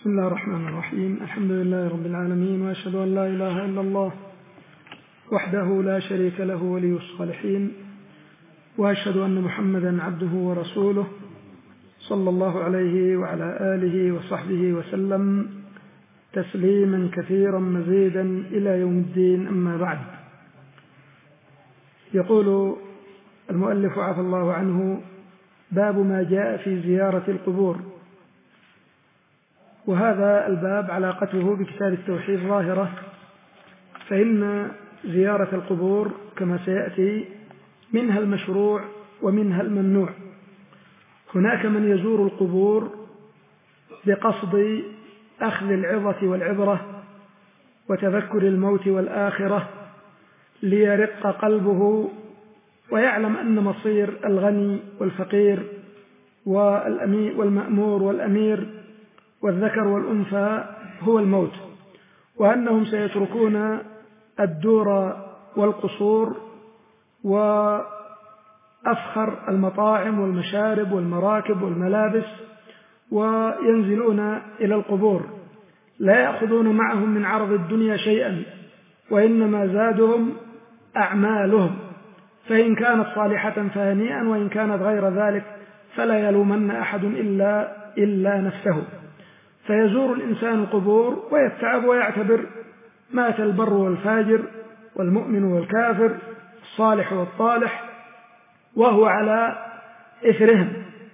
بسم الله الرحمن الرحيم. الحمد لله رب العالمين، وأشهد أن لا إله إلا الله وحده لا شريك له ولي الصالحين، وأشهد أن محمدا عبده ورسوله صلى الله عليه وعلى آله وصحبه وسلم تسليما كثيرا مزيدا إلى يوم الدين. أما بعد، يقول المؤلف عفى الله عنه: باب ما جاء في زيارة القبور. وهذا الباب علاقته بكتاب التوحيد ظاهرة، فإن زيارة القبور كما سيأتي منها المشروع ومنها الممنوع. هناك من يزور القبور بقصد أخذ العظة والعبرة وتذكر الموت والآخرة ليرق قلبه ويعلم أن مصير الغني والفقير والمأمور والأمير والذكر والأنثى هو الموت، وأنهم سيتركون الدور والقصور وأفخر المطاعم والمشارب والمراكب والملابس وينزلون إلى القبور، لا يأخذون معهم من عرض الدنيا شيئا، وإنما زادهم أعمالهم، فإن كانت صالحة فهنيئا، وإن كانت غير ذلك فلا يلومن أحد إلا نفسه. فيزور الإنسان القبور ويتعب ويعتبر مات البر والفاجر والمؤمن والكافر الصالح والطالح وهو على إثرهم.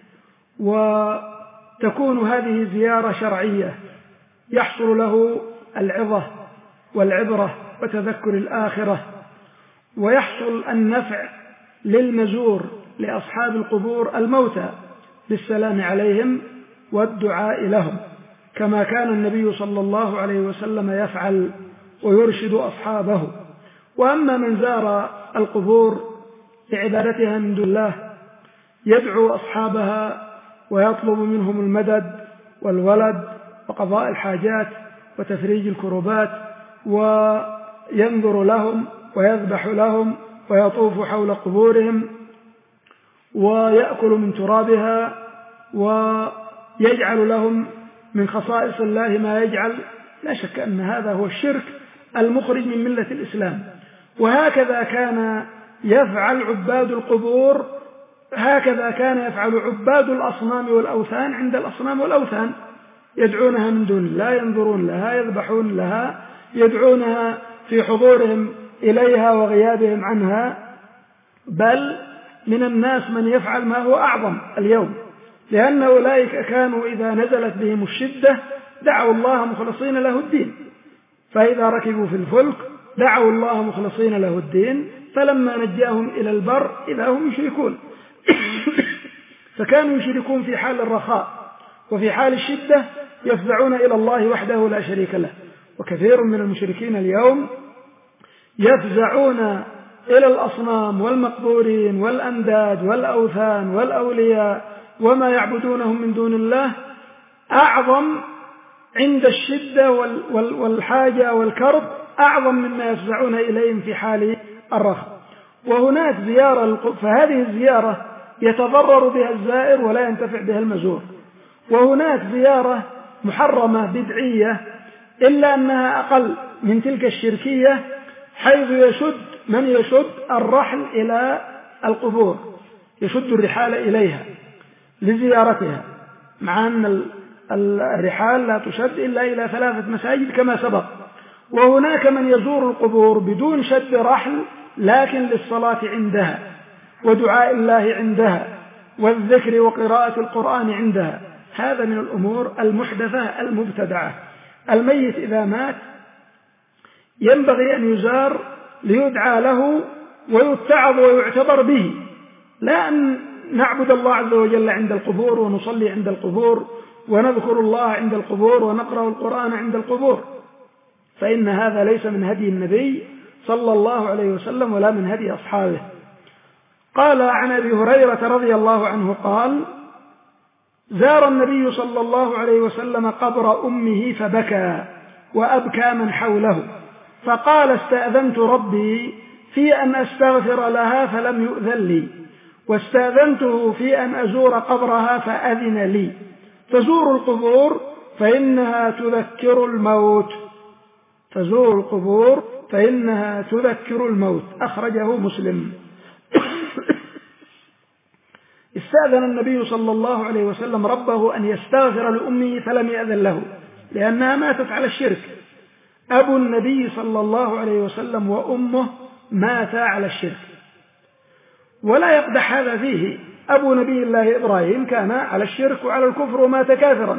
وتكون هذه زيارة شرعية يحصل له العظة والعبرة وتذكر الآخرة، ويحصل النفع للمزور لأصحاب القبور الموتى بالسلام عليهم والدعاء لهم، كما كان النبي صلى الله عليه وسلم يفعل ويرشد أصحابه. وأما من زار القبور لعبادتها من دون الله يدعو أصحابها ويطلب منهم المدد والولد وقضاء الحاجات وتفريج الكربات، وينظر لهم ويذبح لهم ويطوف حول قبورهم ويأكل من ترابها ويجعل لهم من خصائص الله ما يجعل، لا شك أن هذا هو الشرك المخرج من ملة الإسلام. وهكذا كان يفعل عباد القبور، هكذا كان يفعل عباد الأصنام والأوثان عند الأصنام والأوثان، يدعونها من دون الله، ينظرون لها، يذبحون لها، يدعونها في حضورهم إليها وغيابهم عنها. بل من الناس من يفعل ما هو أعظم اليوم، لأن أولئك كانوا إذا نزلت بهم الشدة دعوا الله مخلصين له الدين، فإذا ركبوا في الفلك دعوا الله مخلصين له الدين، فلما نجاهم إلى البر إذا هم يشركون. فكانوا يشركون في حال الرخاء، وفي حال الشدة يفزعون إلى الله وحده لا شريك له. وكثير من المشركين اليوم يفزعون إلى الأصنام والمقبورين والأنداد والأوثان والأولياء وما يعبدونهم من دون الله، أعظم عند الشدة والحاجة والكرب، أعظم مما يفزعون إليهم في حال الرخاء. وهناك زيارة، فهذه الزيارة يتضرر بها الزائر ولا ينتفع بها المزور. وهناك زيارة محرمة بدعية، إلا أنها أقل من تلك الشركية، حيث يشد من يشد الرحل إلى القبور، يشد الرحال إليها لزيارتها، مع أن الرحال لا تشد إلا إلى 3 مساجد كما سبق. وهناك من يزور القبور بدون شد رحل، لكن للصلاة عندها ودعاء الله عندها والذكر وقراءة القرآن عندها. هذا من الأمور المحدثة المبتدعة. الميت إذا مات ينبغي أن يزار ليدعى له ويتعظ ويعتبر به، لا أن نعبد الله عز وجل عند القبور ونصلي عند القبور ونذكر الله عند القبور ونقرأ القرآن عند القبور، فإن هذا ليس من هدي النبي صلى الله عليه وسلم ولا من هدي أصحابه. قال عن أبي هريرة رضي الله عنه قال: زار النبي صلى الله عليه وسلم قبر أمه فبكى وأبكى من حوله، فقال: استأذنت ربي في أن أستغفر لها فلم يؤذن لي، واستأذنته في أن أزور قبرها فأذن لي. تزور القبور فإنها تذكر الموت، فزوروا القبور فإنها تذكر الموت. أخرجه مسلم. استأذن النبي صلى الله عليه وسلم ربه أن يستغفر لأمه فلم يأذن له لأنها ماتت على الشرك. أبو النبي صلى الله عليه وسلم وأمه ماتا على الشرك، ولا يقدح هذا فيه. أبو نبي الله إبراهيم كان على الشرك وعلى الكفر ومات كافرا،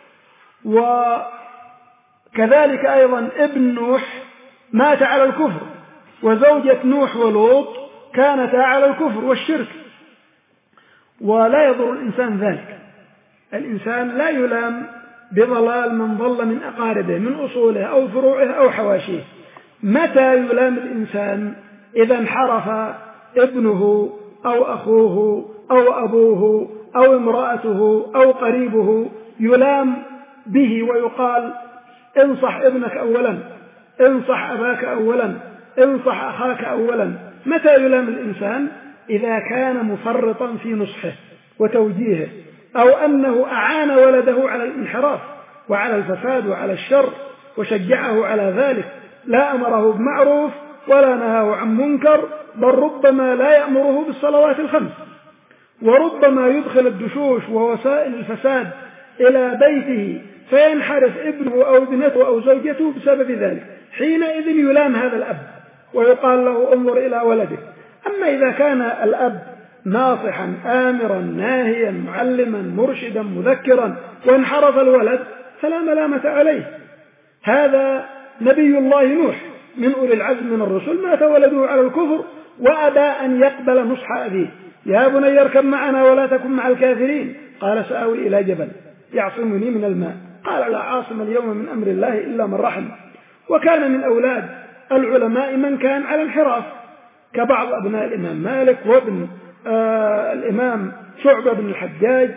وكذلك أيضا ابن نوح مات على الكفر، وزوجة نوح ولوط كانتا على الكفر والشرك. ولا يضر الإنسان ذلك. الإنسان لا يلام بضلال من ضل من أقاربه من أصوله أو فروعه أو حواشيه. متى يلام الإنسان؟ إذا انحرف ابنه أو أخوه أو أبوه أو امرأته أو قريبه، يلام به ويقال انصح ابنك أولا، انصح أباك أولا، انصح أخاك أولا. متى يلام الإنسان؟ إذا كان مفرطا في نصحه وتوجيهه، أو أنه أعان ولده على الانحراف وعلى الفساد وعلى الشر وشجعه على ذلك، لا أمره بمعروف ولا نهاه عن منكر، بل ربما لا يأمره بالصلوات الخمس، وربما يدخل الدشوش ووسائل الفساد إلى بيته فينحرف ابنه أو ابنته أو زوجته بسبب ذلك. حينئذ يلام هذا الأب ويقال له انظر إلى ولدك. أما إذا كان الأب ناصحا آمرا ناهيا معلما مرشدا مذكرا وانحرف الولد فلا ملامة عليه. هذا نبي الله نوح من أولي العزم من الرسل، مات ولده على الكفر وأبى أن يقبل نصح أبيه. يا بني اركب معنا ولا تكن مع الكافرين، قال سآوي إلى جبل يعصمني من الماء، قال لا عاصم اليوم من أمر الله إلا من رحم. وكان من أولاد العلماء من كان على انحراف كبعض أبناء الإمام مالك وابن الإمام شعبة بن الحجاج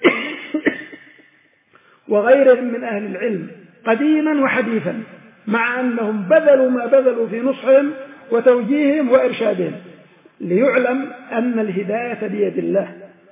وغيرهم من أهل العلم قديما وحديثا، مع أنهم بذلوا ما بذلوا في نصحهم وتوجيههم وإرشادهم. ليعلم أن الهداية بيد الله،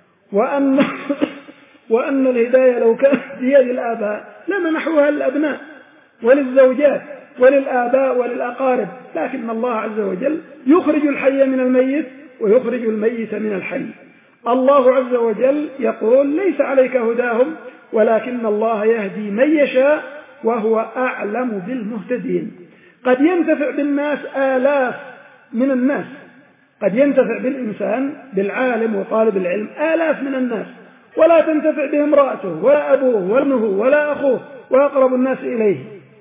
وأن الهداية لو كانت بيد الآباء لمنحوها للأبناء وللزوجات وللآباء وللأقارب، لكن الله عز وجل يخرج الحي من الميت ويخرج الميت من الحي. الله عز وجل يقول ليس عليك هداهم ولكن الله يهدي من يشاء وهو أعلم بالمهتدين. قد ينتفع بالناس آلاف من الناس، قد ينتفع بالإنسان بالعالم وطالب العلم آلاف من الناس، ولا تنتفع به امرأته ولا أبوه وابنه ولا أخوه وأقرب الناس إليه.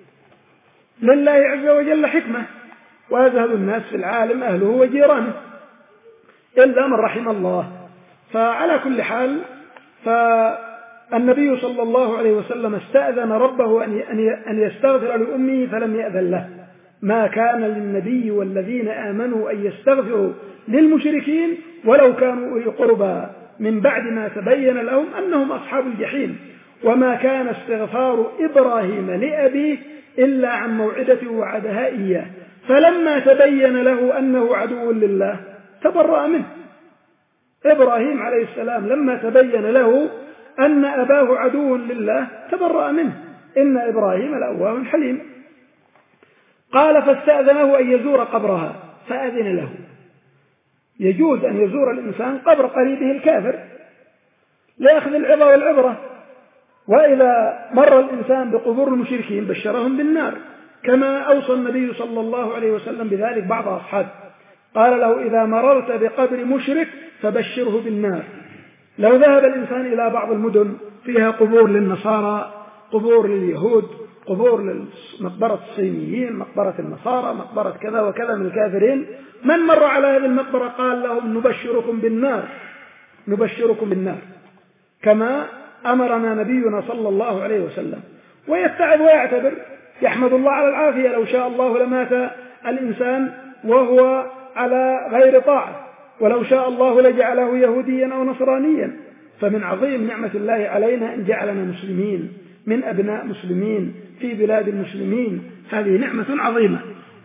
لله عز وجل حكمة، وأزهد الناس في العالم أهله وجيرانه إلا من رحم الله. فعلى كل حال فالنبي صلى الله عليه وسلم استأذن ربه أن يستغفر لأمه فلم يأذن له. ما كان للنبي والذين آمنوا أن يستغفروا للمشركين ولو كانوا أولي قربى من بعد ما تبين لهم أنهم أصحاب الجحيم. وما كان استغفار إبراهيم لأبيه إلا عن موعدة وعدها إياه، فلما تبين له أنه عدو لله تبرأ منه. إبراهيم عليه السلام لما تبين له أن أباه عدو لله تبرأ منه. إن إبراهيم لأواه حليم. قال فاستأذنه أن يزور قبرها فأذن له. يجوز أن يزور الإنسان قبر قريبه الكافر لأخذ العظة والعبرة، وإذا مر الإنسان بقبور المشركين بشرهم بالنار، كما أوصى النبي صلى الله عليه وسلم بذلك بعض أصحابه، قال له إذا مررت بقبر مشرك فبشره بالنار. لو ذهب الإنسان إلى بعض المدن فيها قبور للنصارى، قبور لليهود، قبور مقبرة الصينيين، مقبرة النصارى، مقبرة كذا وكذا من الكافرين، من مر على هذه المقبرة قال لهم نبشركم بالنار، نبشركم بالنار، كما أمرنا نبينا صلى الله عليه وسلم. ويتعب ويعتبر، يحمد الله على العافية، لو شاء الله لمات الإنسان وهو على غير طاعة، ولو شاء الله لجعله يهوديا أو نصرانيا. فمن عظيم نعمة الله علينا أن جعلنا مسلمين من أبناء مسلمين في بلاد المسلمين، هذه نعمة عظيمة.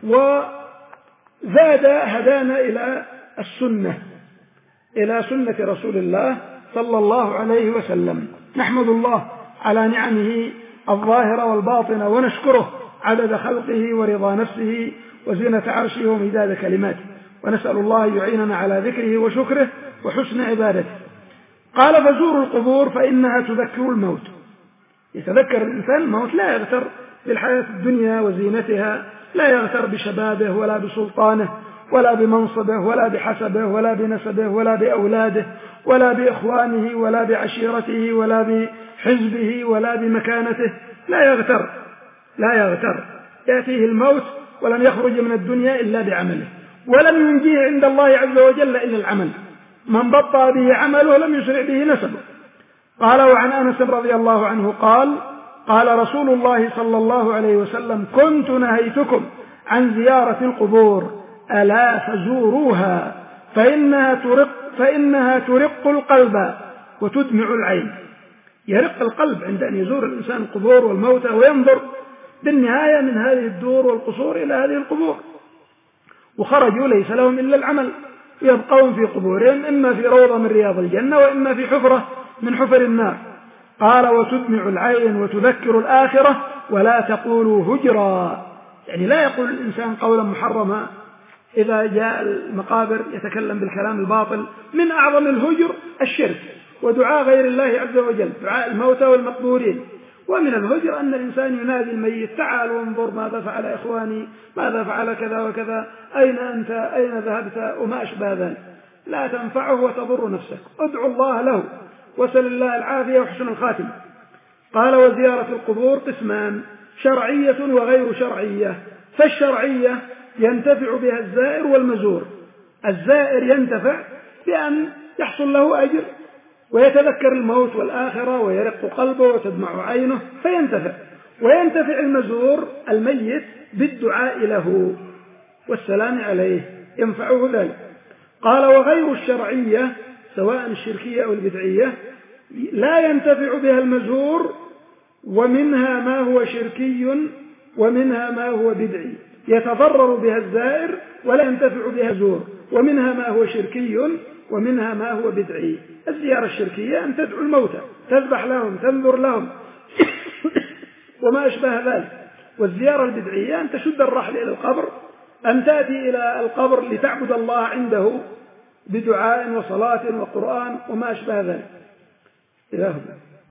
وزاد هدانا إلى السنة، إلى سنة رسول الله صلى الله عليه وسلم. نحمد الله على نعمه الظاهرة والباطنة، ونشكره عدد خلقه ورضا نفسه وزينة عرشه ومداد كلماته، ونسأل الله يعيننا على ذكره وشكره وحسن عبادته. قال: فزوروا القبور فإنها تذكر الموت. يتذكر الإنسان الموت، لا يغتر بالحياة الدنيا وزينتها، لا يغتر بشبابه ولا بسلطانه ولا بمنصبه ولا بحسبه ولا بنسبه ولا بأولاده ولا بإخوانه ولا بعشيرته ولا بحزبه ولا بمكانته، لا يغتر. يأتيه الموت ولن يخرج من الدنيا إلا بعمله، ولم ينجيه عند الله عز وجل إلا العمل. من بطأ به عمله لم يسرع به نسبه. قال: وعن أنس رضي الله عنه قال: قال رسول الله صلى الله عليه وسلم: كنت نهيتكم عن زيارة القبور، ألا فزوروها فإنها ترق القلب وتدمع العين. يرق القلب عند أن يزور الإنسان القبور والموتى وينظر بالنهاية من هذه الدور والقصور إلى هذه القبور، وخرجوا ليس لهم إلا العمل، يبقون في قبورهم إما في روضة من رياض الجنة وإما في حفرة من حفر النار. قال: وتدمع العين وتذكر الآخرة ولا تقولوا هجرا، يعني لا يقول الإنسان قولا محرما إذا جاء المقابر يتكلم بالكلام الباطل. من أعظم الهجر الشرك ودعاء غير الله عز وجل، دعاء الموتى والمقبورين. ومن الهجر أن الإنسان ينادي الميت: تعال وانظر ماذا فعل إخواني، ماذا فعل كذا وكذا، أين أنت، أين ذهبت، وما أشبه ذلك. لا تنفعه وتضر نفسك. ادعو الله له وسل الله العافية وحسن الخاتمة. قال: وزيارة القبور قسمان: شرعية وغير شرعية. فالشرعية ينتفع بها الزائر والمزور. الزائر ينتفع بأن يحصل له أجر ويتذكر الموت والآخرة ويرق قلبه وتدمع عينه فينتفع، وينتفع المزور الميت بالدعاء له والسلام عليه، ينفعه ذلك. قال: وغير الشرعية سواء الشركية أو البدعية لا ينتفع بها المزور، ومنها ما هو شركي ومنها ما هو بدعي. يتضرر بها الزائر ولا ينتفع بها الزور، ومنها ما هو شركي ومنها ما هو بدعي. الزيارة الشركية أن تدعو الموتى، تذبح لهم، تنذر لهم وما أشبه ذلك. والزيارة البدعية أن تشد الرحل إلى القبر، أن تأتي إلى القبر لتعبد الله عنده بدعاء وصلاة وقرآن وما أشبه ذلك. إلى هنا.